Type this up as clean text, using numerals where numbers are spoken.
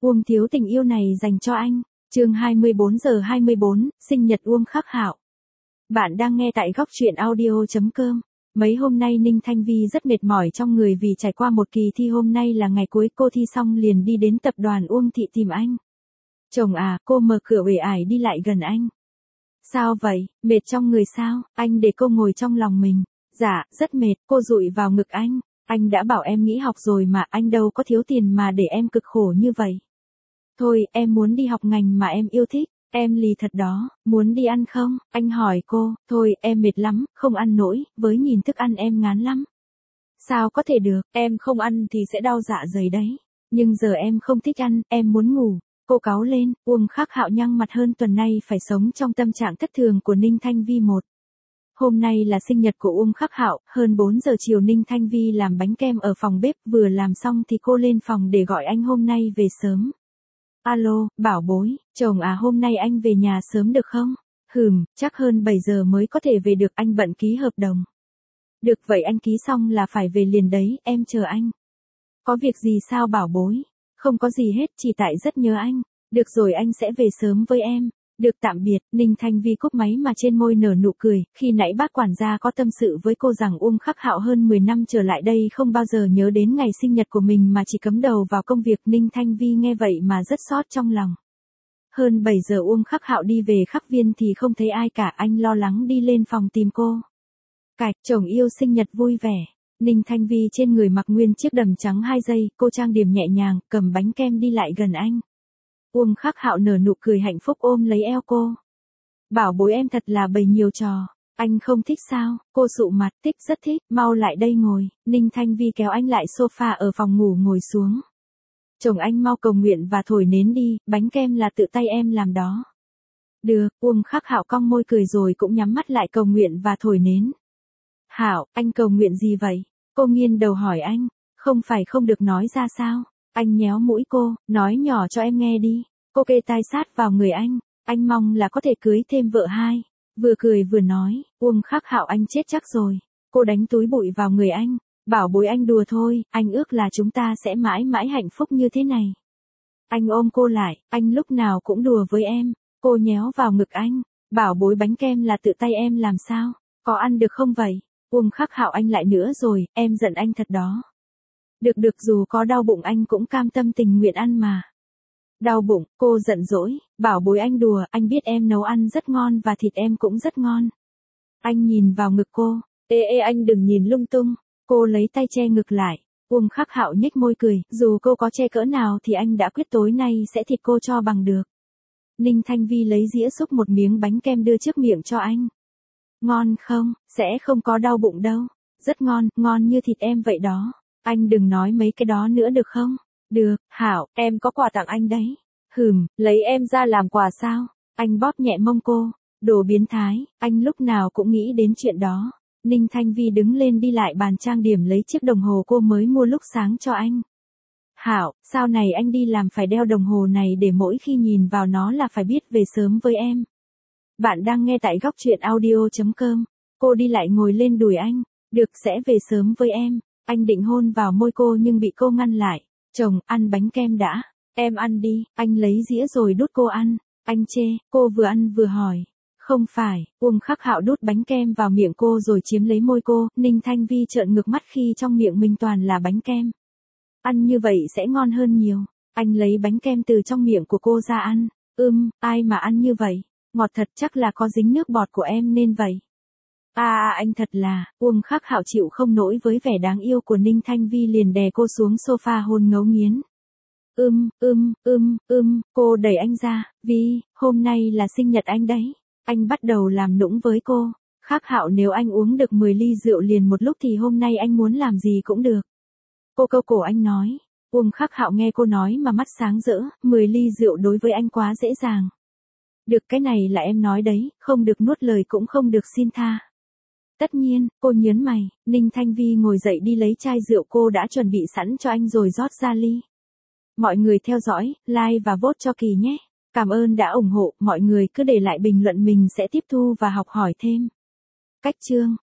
Uông thiếu tình yêu này dành cho anh. Chương 24:24, sinh nhật Uông Khắc Hạo. Bạn đang nghe tại góc truyện audio.com. Mấy hôm nay Ninh Thanh Vi rất mệt mỏi trong người vì trải qua một kỳ thi, hôm nay là ngày cuối, cô thi xong liền đi đến tập đoàn Uông Thị tìm anh. Chồng à, cô mở cửa uể ải đi lại gần anh. Sao vậy, mệt trong người sao? Anh để cô ngồi trong lòng mình. Dạ, rất mệt, cô dụi vào ngực anh. Anh đã bảo em nghỉ học rồi mà, anh đâu có thiếu tiền mà để em cực khổ như vậy. Thôi, em muốn đi học ngành mà em yêu thích. Em lì thật đó, muốn đi ăn không? Anh hỏi cô. Thôi, em mệt lắm, không ăn nổi, với nhìn thức ăn em ngán lắm. Sao có thể được, em không ăn thì sẽ đau dạ dày đấy. Nhưng giờ em không thích ăn, em muốn ngủ. Cô cáu lên. Uông Khắc Hạo nhăn mặt, hơn tuần nay phải sống trong tâm trạng thất thường của Ninh Thanh Vi một. Hôm nay là sinh nhật của Uông Khắc Hạo, hơn 4 giờ chiều Ninh Thanh Vi làm bánh kem ở phòng bếp, vừa làm xong thì cô lên phòng để gọi anh hôm nay về sớm. Alo, bảo bối, chồng à, hôm nay anh về nhà sớm được không? Chắc hơn 7 giờ mới có thể về được, anh bận ký hợp đồng. Được vậy anh ký xong là phải về liền đấy, em chờ anh. Có việc gì sao bảo bối? Không có gì hết, chỉ tại rất nhớ anh. Được rồi, anh sẽ về sớm với em. Được, tạm biệt. Ninh Thanh Vi cúp máy mà trên môi nở nụ cười, khi nãy bác quản gia có tâm sự với cô rằng Uông Khắc Hạo hơn 10 năm trở lại đây không bao giờ nhớ đến ngày sinh nhật của mình mà chỉ cắm đầu vào công việc. Ninh Thanh Vi nghe vậy mà rất xót trong lòng. Hơn 7 giờ Uông Khắc Hạo đi về Khắc Viên thì không thấy ai cả, anh lo lắng đi lên phòng tìm cô. Cạch, chồng yêu sinh nhật vui vẻ. Ninh Thanh Vi trên người mặc nguyên chiếc đầm trắng 2 giây, cô trang điểm nhẹ nhàng, cầm bánh kem đi lại gần anh. Uông Khắc Hạo nở nụ cười hạnh phúc ôm lấy eo cô. Bảo bối em thật là bày nhiều trò. Anh không thích sao? Cô sụ mặt. Thích, rất thích, mau lại đây ngồi. Ninh Thanh Vi kéo anh lại sofa ở phòng ngủ ngồi xuống. Chồng anh mau cầu nguyện và thổi nến đi, bánh kem là tự tay em làm đó. Được, Uông Khắc Hạo cong môi cười rồi cũng nhắm mắt lại cầu nguyện và thổi nến. Hạo, anh cầu nguyện gì vậy? Cô nghiêng đầu hỏi anh. Không phải không được nói ra sao? Anh nhéo mũi cô, nói nhỏ cho em nghe đi. Cô kê tai sát vào người anh mong là có thể cưới thêm vợ hai. Vừa cười vừa nói, Uông Khắc Hạo anh chết chắc rồi. Cô đánh túi bụi vào người anh. Bảo bối anh đùa thôi, anh ước là chúng ta sẽ mãi mãi hạnh phúc như thế này. Anh ôm cô lại, anh lúc nào cũng đùa với em. Cô nhéo vào ngực anh. Bảo bối bánh kem là tự tay em làm sao? Có ăn được không vậy? Uông Khắc Hạo anh lại nữa rồi, em giận anh thật đó. Được dù có đau bụng anh cũng cam tâm tình nguyện ăn mà. Đau bụng, cô giận dỗi, bảo bối anh đùa, anh biết em nấu ăn rất ngon và thịt em cũng rất ngon. Anh nhìn vào ngực cô, ê anh đừng nhìn lung tung, cô lấy tay che ngực lại. Uông Khắc Hạo nhếch môi cười, dù cô có che cỡ nào thì anh đã quyết tối nay sẽ thịt cô cho bằng được. Ninh Thanh Vi lấy dĩa xúc một miếng bánh kem đưa trước miệng cho anh. Ngon không, sẽ không có đau bụng đâu. Rất ngon, ngon như thịt em vậy đó. Anh đừng nói mấy cái đó nữa được không? Được, Hảo, em có quà tặng anh đấy. Lấy em ra làm quà sao? Anh bóp nhẹ mông cô. Đồ biến thái, anh lúc nào cũng nghĩ đến chuyện đó. Ninh Thanh Vi đứng lên đi lại bàn trang điểm lấy chiếc đồng hồ cô mới mua lúc sáng cho anh. Hảo, sau này anh đi làm phải đeo đồng hồ này để mỗi khi nhìn vào nó là phải biết về sớm với em. Bạn đang nghe tại góc truyện audio.com. Cô đi lại ngồi lên đùi anh. Được, sẽ về sớm với em. Anh định hôn vào môi cô nhưng bị cô ngăn lại. Chồng, ăn bánh kem đã. Em ăn đi. Anh lấy dĩa rồi đút cô ăn. Anh chê, cô vừa ăn vừa hỏi. Không phải, Uông Khắc Hạo đút bánh kem vào miệng cô rồi chiếm lấy môi cô. Ninh Thanh Vi trợn ngược mắt khi trong miệng mình toàn là bánh kem. Ăn như vậy sẽ ngon hơn nhiều. Anh lấy bánh kem từ trong miệng của cô ra ăn. Ai mà ăn như vậy? Ngọt thật, chắc là có dính nước bọt của em nên vậy. Anh thật là, Uông Khắc Hạo chịu không nổi với vẻ đáng yêu của Ninh Thanh Vi liền đè cô xuống sofa hôn ngấu nghiến. Cô đẩy anh ra, Vi, hôm nay là sinh nhật anh đấy. Anh bắt đầu làm nũng với cô. Khắc Hạo, nếu anh uống được 10 ly rượu liền một lúc thì hôm nay anh muốn làm gì cũng được. Cô câu cổ anh nói. Uông Khắc Hạo nghe cô nói mà mắt sáng rỡ, 10 ly rượu đối với anh quá dễ dàng. Được, cái này là em nói đấy, không được nuốt lời cũng không được xin tha. Tất nhiên, cô nhớn mày. Ninh Thanh Vi ngồi dậy đi lấy chai rượu cô đã chuẩn bị sẵn cho anh rồi rót ra ly. Mọi người theo dõi, like và vote cho Kỳ nhé. Cảm ơn đã ủng hộ, mọi người cứ để lại bình luận mình sẽ tiếp thu và học hỏi thêm. Cách chương